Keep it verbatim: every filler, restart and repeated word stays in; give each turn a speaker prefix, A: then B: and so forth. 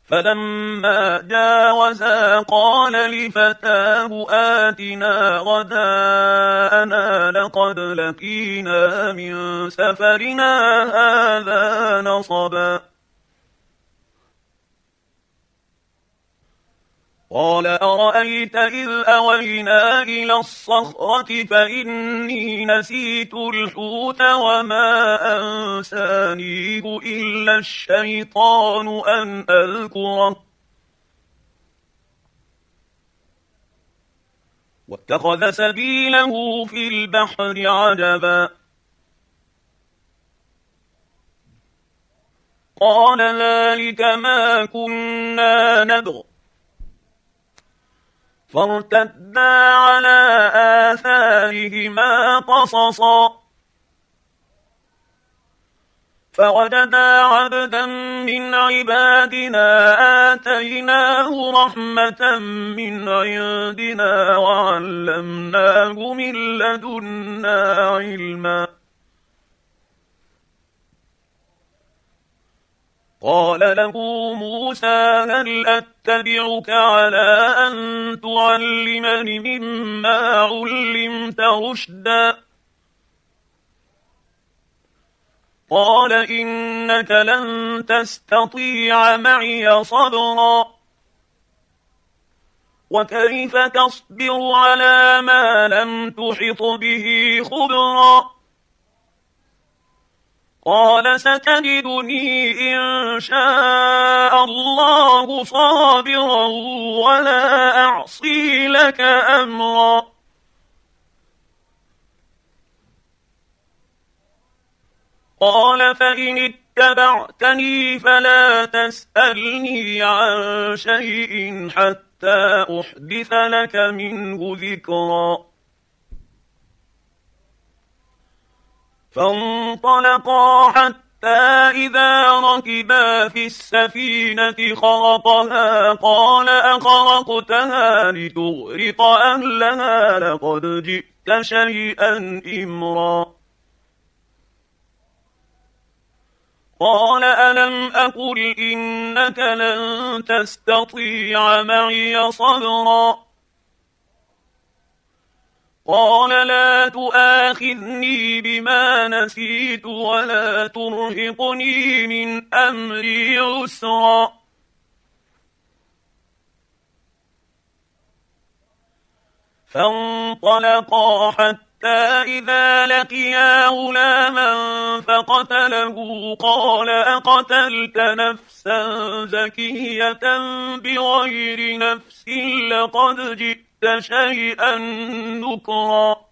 A: فلما جاوزا قال لفتاه آتنا غداءنا لقد لقينا من سفرنا هذا نصبا. قال أرأيت إذ أوينا إلى الصخرة فإني نسيت الحوت وما أنسانيه إلا الشيطان أن أذكره واتخذ سبيله في البحر عجبا. قال ذلك ما كنا نبغ فارتدا على آثارهما قصصا فوجدا عبدا من عبادنا آتيناه رحمة من عندنا وعلمناه من لدنا علما. قال له موسى هل أتبعك على أن تعلمني مما علمت رشدا؟ قال إنك لن تستطيع معي صبرا وكيف تصبر على ما لم تحط به خبرا. قال ستجدني إن شاء الله صابرا ولا أعصي لك أمرا. قال فإن اتبعتني فلا تسألني عن شيء حتى أحدث لك منه ذكرا. فانطلقا حتى إذا ركبا في السفينة خرقها قال أخرقتها لتغرق أهلها لقد جئت شيئا إمرا. قال ألم أقل إنك لن تستطيع معي صبرا. قال لا تؤاخذني بما نسيت ولا ترهقني من أمري عسرا. فانطلقا حتى إذا لقيا غلاما فقتله قال أقتلت نفسا زكية بغير نفس لقد جئت شيئا نكرا.